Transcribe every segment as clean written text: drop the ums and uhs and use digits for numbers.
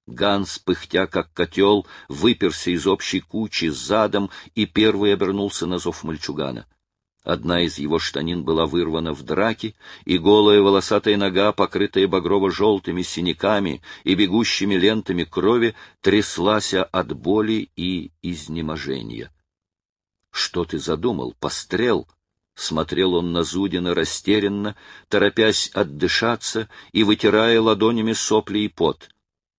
Ганс, пыхтя как котел, выперся из общей кучи задом и первый обернулся на зов мальчугана. Одна из его штанин была вырвана в драке, и голая волосатая нога, покрытая багрово-желтыми синяками и бегущими лентами крови, тряслась от боли и изнеможения. — Что ты задумал, пострел? — смотрел он на Зудина растерянно, торопясь отдышаться и вытирая ладонями сопли и пот.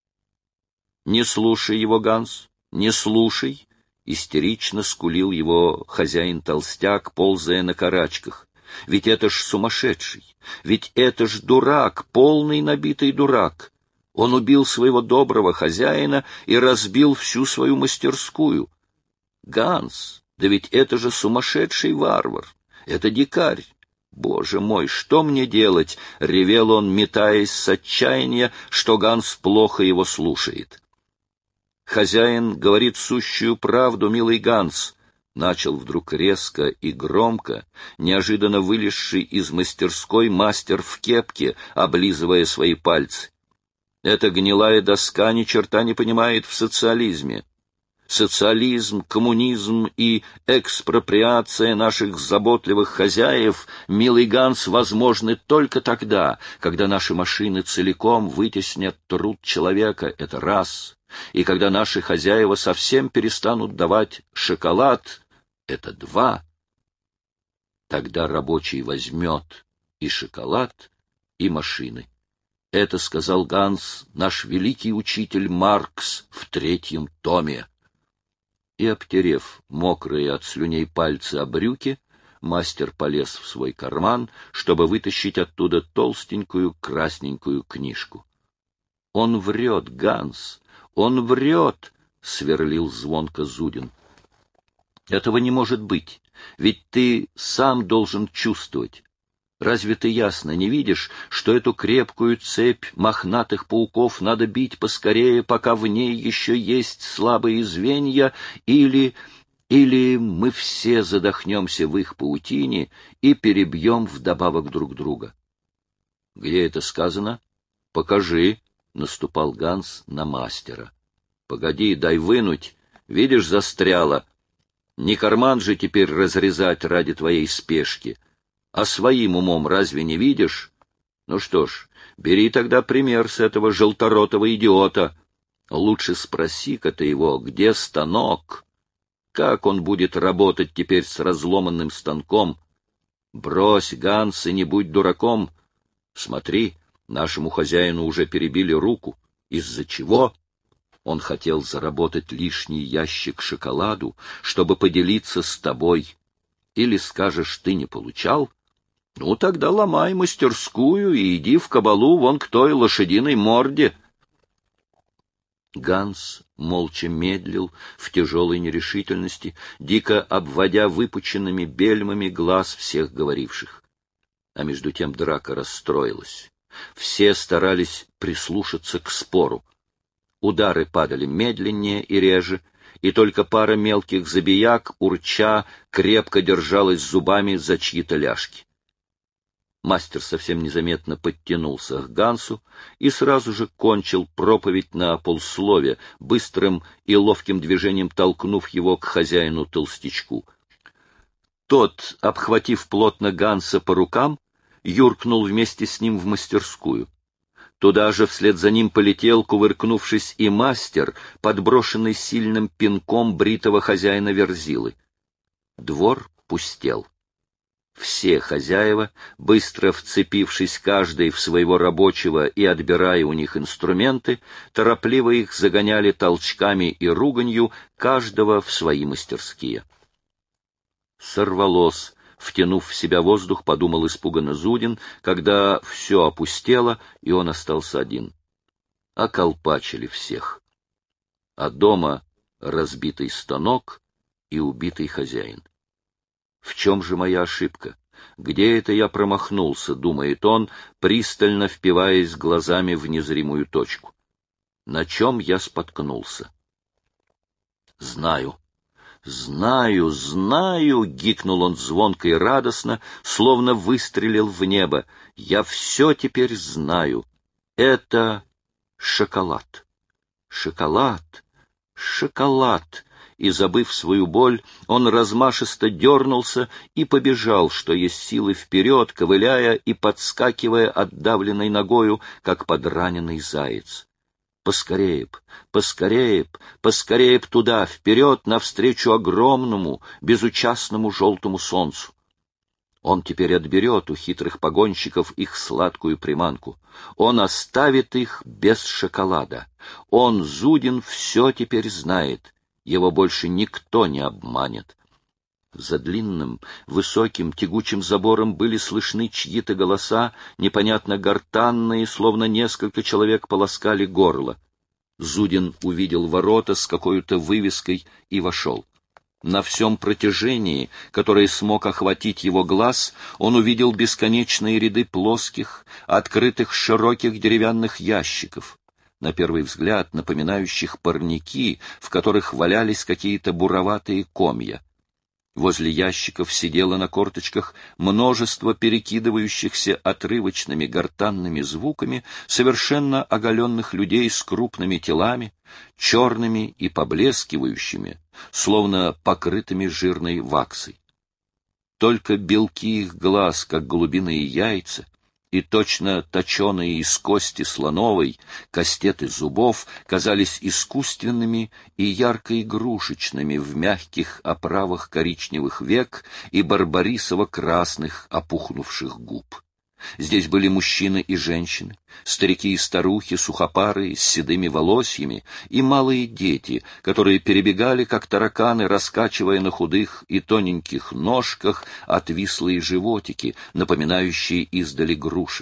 — Не слушай его, Ганс, не слушай! — истерично скулил его хозяин-толстяк, ползая на карачках. — Ведь это ж сумасшедший! Ведь это ж дурак, полный набитый дурак! Он убил своего доброго хозяина и разбил всю свою мастерскую. Ганс, да ведь это же сумасшедший варвар! Это дикарь! Боже мой, что мне делать? — ревел он, метаясь с отчаяния, что Ганс плохо его слушает. Хозяин говорит сущую правду, милый Ганс, — начал вдруг резко и громко, неожиданно вылезший из мастерской мастер в кепке, облизывая свои пальцы. Эта гнилая доска ни черта не понимает в социализме. Социализм, коммунизм и экспроприация наших заботливых хозяев, милый Ганс, возможны только тогда, когда наши машины целиком вытеснят труд человека, это раз, и когда наши хозяева совсем перестанут давать шоколад, это два. Тогда рабочий возьмет и шоколад, и машины. Это сказал Ганс, наш великий учитель Маркс в 3-м томе. И, обтерев мокрые от слюней пальцы о брюки, мастер полез в свой карман, чтобы вытащить оттуда толстенькую красненькую книжку. — Он врет, Ганс, он врет! — сверлил звонко Зудин. — Этого не может быть, ведь ты сам должен чувствовать. Разве ты ясно не видишь, что эту крепкую цепь мохнатых пауков надо бить поскорее, пока в ней еще есть слабые звенья, или мы все задохнемся в их паутине и перебьем вдобавок друг друга? — Где это сказано? — Покажи, — наступал Ганс на мастера. — Погоди, дай вынуть. Видишь, застряло. Не карман же теперь разрезать ради твоей спешки. А своим умом разве не видишь? Ну что ж, бери тогда пример с этого желторотого идиота. Лучше спроси-ка ты его, где станок? Как он будет работать теперь с разломанным станком? Брось, Ганс, и не будь дураком. Смотри, нашему хозяину уже перебили руку. Из-за чего? Он хотел заработать лишний ящик шоколаду, чтобы поделиться с тобой. Или скажешь, ты не получал? Ну, тогда ломай мастерскую и иди в кабалу вон к той лошадиной морде. Ганс молча медлил в тяжелой нерешительности, дико обводя выпученными бельмами глаз всех говоривших. А между тем драка расстроилась. Все старались прислушаться к спору. Удары падали медленнее и реже, и только пара мелких забияк, урча, крепко держалась зубами за чьи-то ляжки. Мастер совсем незаметно подтянулся к Гансу и сразу же кончил проповедь на полслове, быстрым и ловким движением толкнув его к хозяину-толстячку. Тот, обхватив плотно Ганса по рукам, юркнул вместе с ним в мастерскую. Туда же вслед за ним полетел, кувыркнувшись, и мастер, подброшенный сильным пинком бритого хозяина Верзилы. Двор пустел. Все хозяева, быстро вцепившись каждый в своего рабочего и отбирая у них инструменты, торопливо их загоняли толчками и руганью, каждого в свои мастерские. Сорвалось, втянув в себя воздух, подумал испуганно Зудин, когда все опустело, и он остался один. Околпачили всех. А дома разбитый станок и убитый хозяин. В чем же моя ошибка? Где это я промахнулся, думает он, пристально впиваясь глазами в незримую точку. На чем я споткнулся? Знаю. «Знаю, знаю!» — гикнул он звонко и радостно, словно выстрелил в небо. «Я все теперь знаю. Это шоколад. Шоколад! Шоколад! И, забыв свою боль, он размашисто дернулся и побежал, что есть силы, вперед, ковыляя и подскакивая отдавленной ногою, как подраненный заяц. Поскорее б, поскорее б, поскорее б туда, вперед, навстречу огромному, безучастному желтому солнцу. Он теперь отберет у хитрых погонщиков их сладкую приманку. Он оставит их без шоколада. Он, Зудин, все теперь знает. Его больше никто не обманет. За длинным, высоким, тягучим забором были слышны чьи-то голоса, непонятно гортанные, словно несколько человек полоскали горло. Зудин увидел ворота с какой-то вывеской и вошел. На всем протяжении, которое смог охватить его глаз, он увидел бесконечные ряды плоских, открытых широких деревянных ящиков, на первый взгляд напоминающих парники, в которых валялись какие-то буроватые комья. Возле ящиков сидело на корточках множество перекидывающихся отрывочными гортанными звуками совершенно оголенных людей с крупными телами, черными и поблескивающими, словно покрытыми жирной ваксой. Только белки их глаз, как голубиные яйца, и точно точеные из кости слоновой, кастеты зубов казались искусственными и ярко-игрушечными в мягких оправах коричневых век и барбарисово-красных опухнувших губ. Здесь были мужчины и женщины, старики и старухи, сухопарые, с седыми волосьями, и малые дети, которые перебегали, как тараканы, раскачивая на худых и тоненьких ножках отвислые животики, напоминающие издали груши.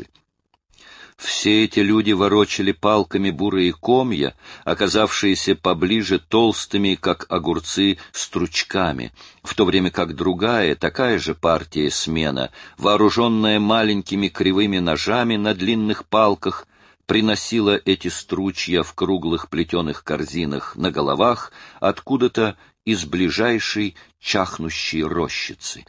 Все эти люди ворочали палками бурые комья, оказавшиеся поближе толстыми, как огурцы, стручками, в то время как другая, такая же партия смена, вооруженная маленькими кривыми ножами на длинных палках, приносила эти стручья в круглых плетеных корзинах на головах откуда-то из ближайшей чахнущей рощицы.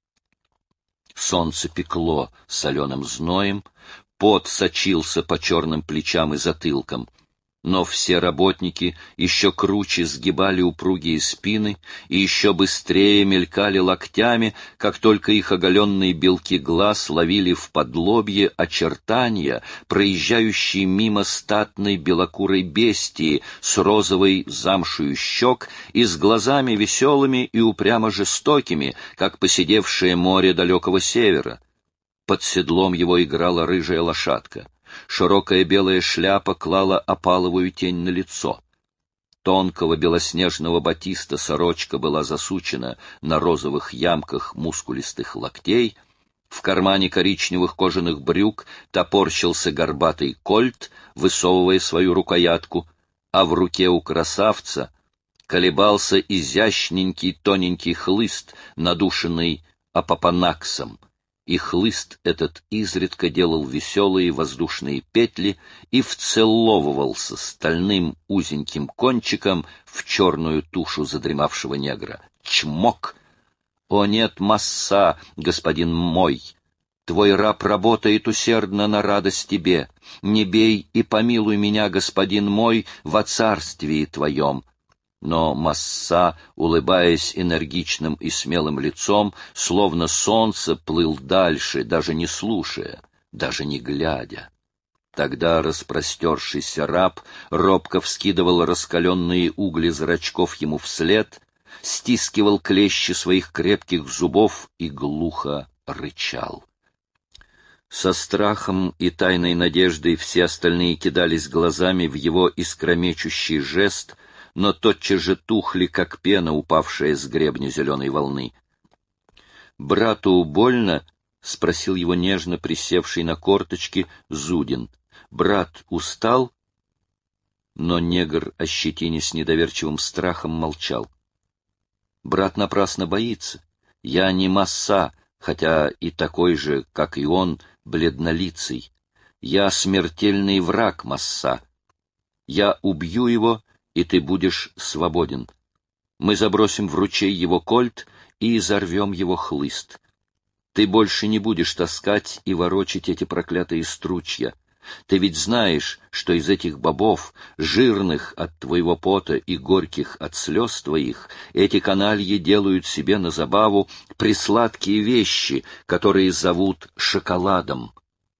Солнце пекло соленым зноем, пот сочился по черным плечам и затылкам, но все работники еще круче сгибали упругие спины и еще быстрее мелькали локтями, как только их оголенные белки глаз ловили в подлобье очертания, проезжающие мимо статной белокурой бестии с розовой замшью щек и с глазами веселыми и упрямо жестокими, как поседевшее море далекого севера. Под седлом его играла рыжая лошадка. Широкая белая шляпа клала опаловую тень на лицо. Тонкого белоснежного батиста сорочка была засучена на розовых ямках мускулистых локтей. В кармане коричневых кожаных брюк топорщился горбатый кольт, высовывая свою рукоятку, а в руке у красавца колебался изящненький тоненький хлыст, надушенный апопанаксом. И хлыст этот изредка делал веселые воздушные петли и вцеловывался стальным узеньким кончиком в черную тушу задремавшего негра. Чмок! О нет, масса, господин мой! Твой раб работает усердно на радость тебе. Не бей и помилуй меня, господин мой, во царствии твоем. Но масса, улыбаясь энергичным и смелым лицом, словно солнце, плыл дальше, даже не слушая, даже не глядя. Тогда распростершийся раб робко вскидывал раскаленные угли зрачков ему вслед, стискивал клещи своих крепких зубов и глухо рычал. Со страхом и тайной надеждой все остальные кидались глазами в его искромечущий жест, но тотчас же тухли, как пена, упавшая с гребня зеленой волны. «Брату больно?» — спросил его нежно присевший на корточки Зудин. «Брат устал?» Но негр, ощетинясь недоверчивым страхом, молчал. «Брат напрасно боится. Я не масса, хотя и такой же, как и он, бледнолицый. Я смертельный враг масса. Я убью его, и ты будешь свободен. Мы забросим в ручей его кольт и изорвем его хлыст. Ты больше не будешь таскать и ворочать эти проклятые стручья. Ты ведь знаешь, что из этих бобов, жирных от твоего пота и горьких от слез твоих, эти канальи делают себе на забаву присладкие вещи, которые зовут шоколадом.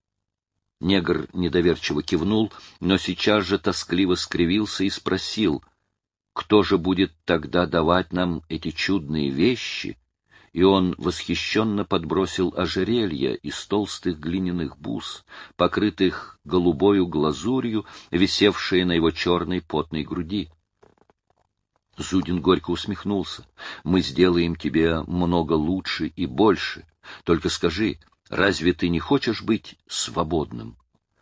Негр недоверчиво кивнул, но сейчас же тоскливо скривился и спросил, кто же будет тогда давать нам эти чудные вещи? И он восхищенно подбросил ожерелья из толстых глиняных бус, покрытых голубою глазурью, висевшие на его черной потной груди. Зудин горько усмехнулся. «Мы сделаем тебе много лучше и больше. Только скажи, разве ты не хочешь быть свободным?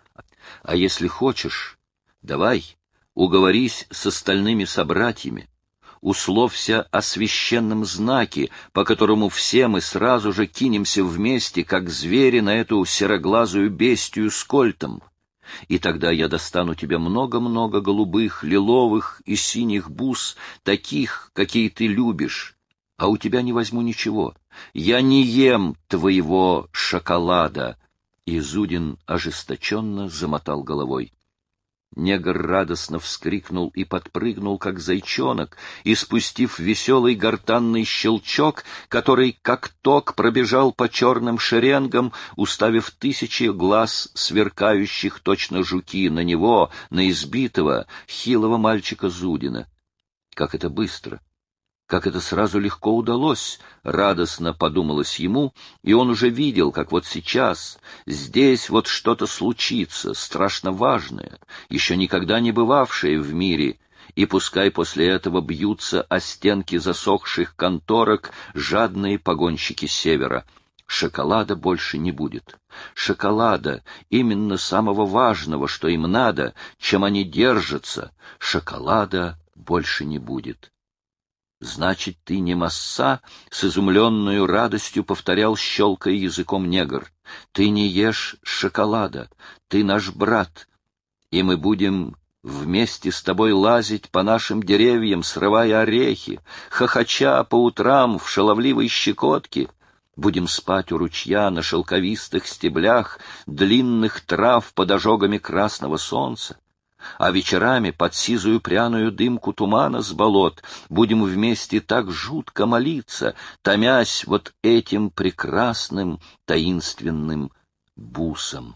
А если хочешь, давай, уговорись с остальными собратьями, условься о священном знаке, по которому все мы сразу же кинемся вместе, как звери, на эту сероглазую бестию с кольтом. И тогда я достану тебе много-много голубых, лиловых и синих бус, таких, какие ты любишь, а у тебя не возьму ничего. Я не ем твоего шоколада». И Зудин ожесточенно замотал головой. Негр радостно вскрикнул и подпрыгнул, как зайчонок, испустив веселый гортанный щелчок, который, как ток, пробежал по черным шеренгам, уставив тысячи глаз, сверкающих точно жуки, на него, на избитого, хилого мальчика Зудина. Как это быстро! Как это сразу легко удалось, радостно подумалось ему, и он уже видел, как вот сейчас, здесь вот что-то случится, страшно важное, еще никогда не бывавшее в мире, и пускай после этого бьются о стенки засохших конторок жадные погонщики севера. Шоколада больше не будет. Шоколада, именно самого важного, что им надо, чем они держатся, шоколада больше не будет. «Значит, ты не масса?» — с изумленной радостью повторял, щелкая языком негр. «Ты не ешь шоколада, ты наш брат, и мы будем вместе с тобой лазить по нашим деревьям, срывая орехи, хохоча по утрам в шаловливой щекотке. Будем спать у ручья на шелковистых стеблях длинных трав под ожогами красного солнца. А вечерами под сизую пряную дымку тумана с болот будем вместе так жутко молиться, томясь вот этим прекрасным таинственным бусом.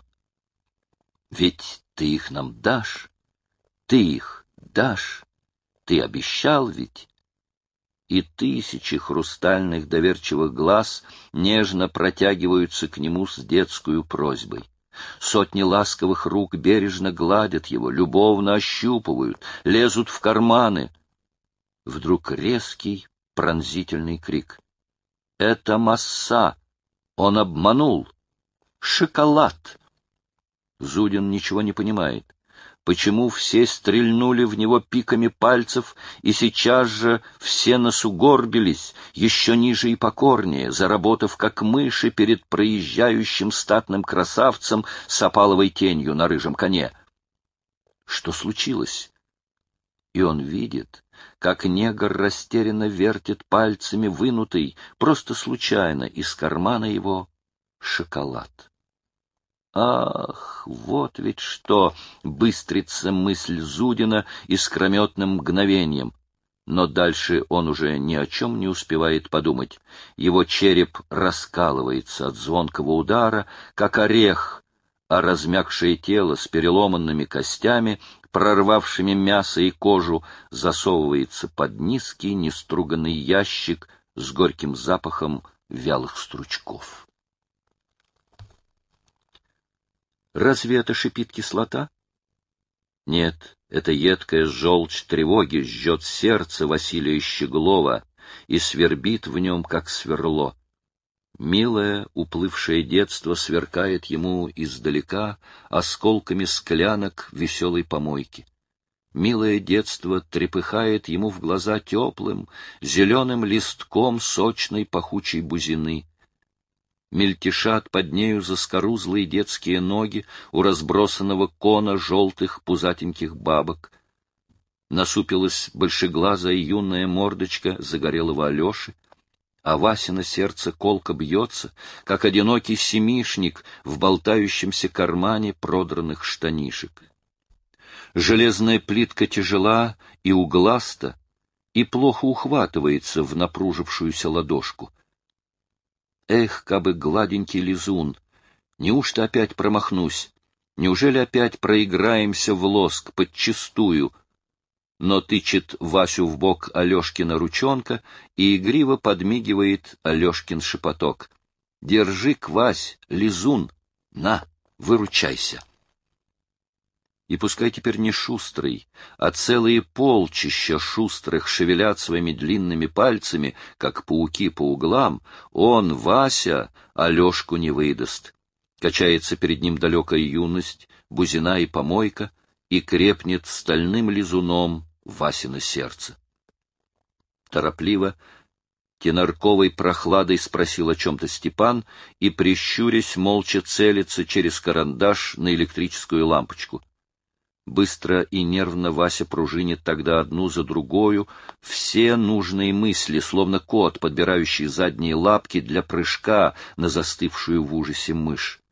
Ведь ты их нам дашь, ты их дашь, ты обещал ведь». И тысячи хрустальных доверчивых глаз нежно протягиваются к нему с детскую просьбой. Сотни ласковых рук бережно гладят его, любовно ощупывают, лезут в карманы. Вдруг резкий, пронзительный крик. «Это масса! Он обманул! Шоколад!» Зудин ничего не понимает. Почему все стрельнули в него пиками пальцев, и сейчас же все насугорбились, еще ниже и покорнее, заработав как мыши перед проезжающим статным красавцем с опаловой тенью на рыжем коне? Что случилось? И он видит, как негр растерянно вертит пальцами вынутый, просто случайно, из кармана его шоколад. Ах, вот ведь что! Быстрится мысль Зудина искрометным мгновением. Но дальше он уже ни о чем не успевает подумать. Его череп раскалывается от звонкого удара, как орех, а размягшее тело с переломанными костями, прорвавшими мясо и кожу, засовывается под низкий неструганный ящик с горьким запахом вялых стручков. Разве это шипит кислота? Нет, это едкая желчь тревоги жжет сердце Василия Щеглова и свербит в нем, как сверло. Милое, уплывшее детство сверкает ему издалека осколками склянок веселой помойки. Милое детство трепыхает ему в глаза теплым, зеленым листком сочной пахучей бузины. Мельтешат под нею заскорузлые детские ноги у разбросанного кона желтых пузатеньких бабок. Насупилась большеглазая юная мордочка загорелого Алеши. а Васино сердце колко бьется, как одинокий семишник в болтающемся кармане продранных штанишек. Железная плитка тяжела и угласта, и плохо ухватывается в напружившуюся ладошку. Эх, кабы гладенький лизун! Неужто опять промахнусь? Неужели опять проиграемся в лоск подчистую? Но тычет Васю в бок Алешкина ручонка, и игриво подмигивает Алешкин шепоток. «Держи, Вась, лизун! На, выручайся!» И пускай теперь не шустрый, а целые полчища шустрых шевелят своими длинными пальцами, как пауки по углам, он, Вася, Алешку не выдаст. Качается перед ним далекая юность, бузина и помойка, и крепнет стальным лизуном Васино сердце. Торопливо, тенорковой прохладой спросил о чем-то Степан и, прищурясь, молча целится через карандаш на электрическую лампочку. Быстро и нервно Вася пружинит тогда одну за другою все нужные мысли, словно кот, подбирающий задние лапки для прыжка на застывшую в ужасе мышь.